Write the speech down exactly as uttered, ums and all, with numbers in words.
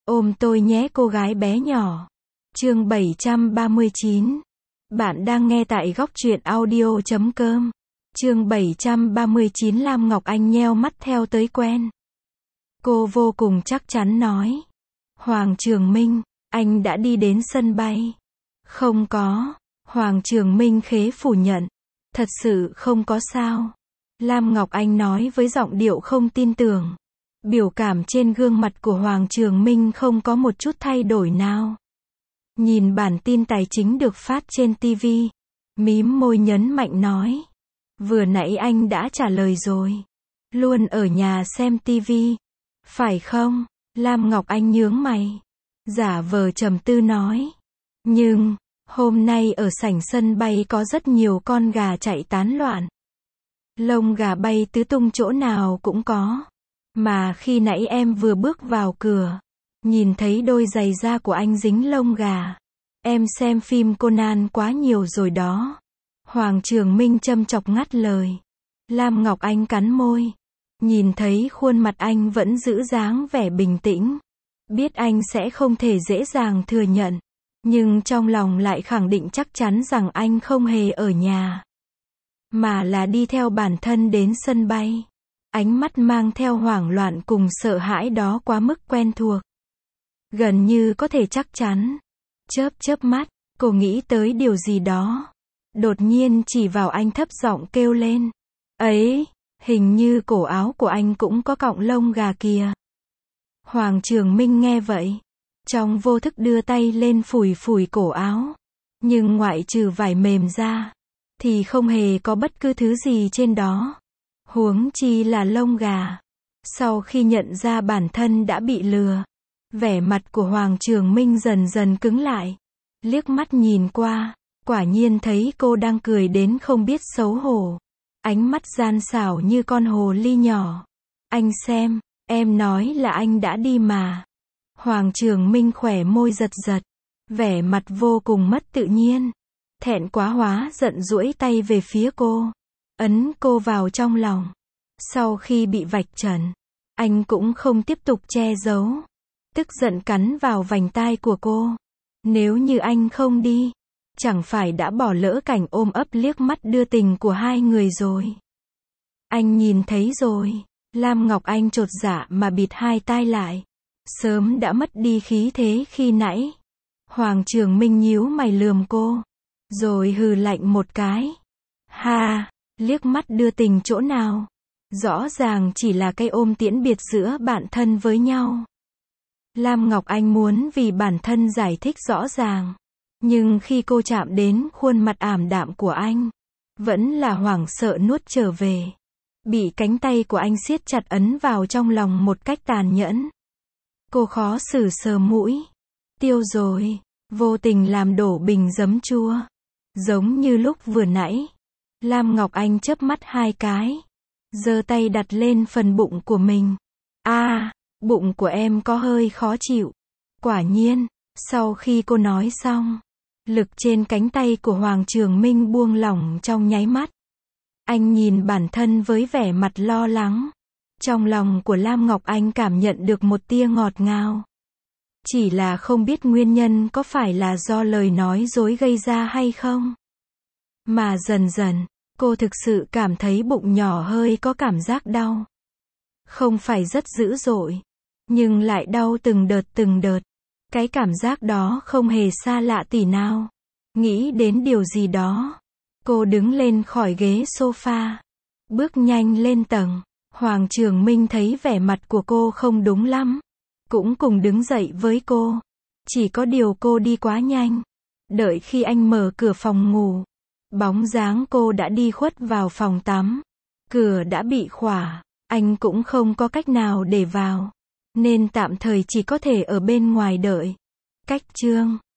Ôm tôi nhé cô gái bé nhỏ. Chương bảy trăm ba mươi chín. Bạn đang nghe tại góc truyện audio chấm com. Chương bảy trăm ba mươi chín. Lam Ngọc Anh nheo mắt theo tới quen. Cô vô cùng chắc chắn nói. Hoàng Trường Minh, anh đã đi đến sân bay. Không có. Hoàng Trường Minh khế phủ nhận. Thật sự không có sao. Lam Ngọc Anh nói với giọng điệu không tin tưởng. Biểu cảm trên gương mặt của Hoàng Trường Minh không có một chút thay đổi nào. Nhìn bản tin tài chính được phát trên ti vi, mím môi nhấn mạnh nói. Vừa nãy anh đã trả lời rồi. Luôn ở nhà xem ti vi. Phải không? Lam Ngọc Anh nhướng mày. Giả vờ trầm tư nói. Nhưng, hôm nay ở sảnh sân bay có rất nhiều con gà chạy tán loạn. Lông gà bay tứ tung chỗ nào cũng có. Mà khi nãy em vừa bước vào cửa, nhìn thấy đôi giày da của anh dính lông gà. Em xem phim Conan quá nhiều rồi đó. Hoàng Trường Minh châm chọc ngắt lời. Lam Ngọc Anh cắn môi. Nhìn thấy khuôn mặt anh vẫn giữ dáng vẻ bình tĩnh. Biết anh sẽ không thể dễ dàng thừa nhận. Nhưng trong lòng lại khẳng định chắc chắn rằng anh không hề ở nhà. Mà là đi theo bản thân đến sân bay. Ánh mắt mang theo hoảng loạn cùng sợ hãi đó quá mức quen thuộc. Gần như có thể chắc chắn. Chớp chớp mắt, cô nghĩ tới điều gì đó. Đột nhiên chỉ vào anh thấp giọng kêu lên. Ấy, hình như cổ áo của anh cũng có cọng lông gà kìa. Hoàng Trường Minh nghe vậy. Trong vô thức đưa tay lên phủi phủi cổ áo. Nhưng ngoại trừ vải mềm ra, thì không hề có bất cứ thứ gì trên đó. Huống chi là lông gà. Sau khi nhận ra bản thân đã bị lừa, vẻ mặt của Hoàng Trường Minh dần dần cứng lại. Liếc mắt nhìn qua, quả nhiên thấy cô đang cười đến không biết xấu hổ. Ánh mắt gian xảo như con hồ ly nhỏ. Anh xem, em nói là anh đã đi mà. Hoàng Trường Minh khỏe môi giật giật. Vẻ mặt vô cùng mất tự nhiên. Thẹn quá hóa giận duỗi tay về phía cô. Ấn cô vào trong lòng. Sau khi bị vạch trần, anh cũng không tiếp tục che giấu. Tức giận cắn vào vành tai của cô. Nếu như anh không đi, chẳng phải đã bỏ lỡ cảnh ôm ấp liếc mắt đưa tình của hai người rồi. Anh nhìn thấy rồi. Lam Ngọc Anh chột dạ mà bịt hai tai lại. Sớm đã mất đi khí thế khi nãy. Hoàng Trường Minh nhíu mày lườm cô. Rồi hừ lạnh một cái. Ha, liếc mắt đưa tình chỗ nào? Rõ ràng chỉ là cái ôm tiễn biệt giữa bạn thân với nhau. Lam Ngọc Anh muốn vì bản thân giải thích rõ ràng. Nhưng khi cô chạm đến khuôn mặt ảm đạm của anh, vẫn là hoảng sợ nuốt trở về. Bị cánh tay của anh siết chặt ấn vào trong lòng một cách tàn nhẫn. Cô khó xử sờ mũi. Tiêu rồi. Vô tình làm đổ bình giấm chua. Giống như lúc vừa nãy. Lam Ngọc Anh chớp mắt hai cái. Giơ tay đặt lên phần bụng của mình. A, à, bụng của em có hơi khó chịu. Quả nhiên, sau khi cô nói xong, lực trên cánh tay của Hoàng Trường Minh buông lỏng trong nháy mắt. Anh nhìn bản thân với vẻ mặt lo lắng. Trong lòng của Lam Ngọc Anh cảm nhận được một tia ngọt ngào. Chỉ là không biết nguyên nhân có phải là do lời nói dối gây ra hay không. Mà dần dần, cô thực sự cảm thấy bụng nhỏ hơi có cảm giác đau. Không phải rất dữ dội, nhưng lại đau từng đợt từng đợt. Cái cảm giác đó không hề xa lạ tỉ nào. Nghĩ đến điều gì đó, cô đứng lên khỏi ghế sofa, bước nhanh lên tầng. Hoàng Trường Minh thấy vẻ mặt của cô không đúng lắm, cũng cùng đứng dậy với cô. Chỉ có điều cô đi quá nhanh. Đợi khi anh mở cửa phòng ngủ, bóng dáng cô đã đi khuất vào phòng tắm. Cửa đã bị khóa, anh cũng không có cách nào để vào, nên tạm thời chỉ có thể ở bên ngoài đợi. Cách chương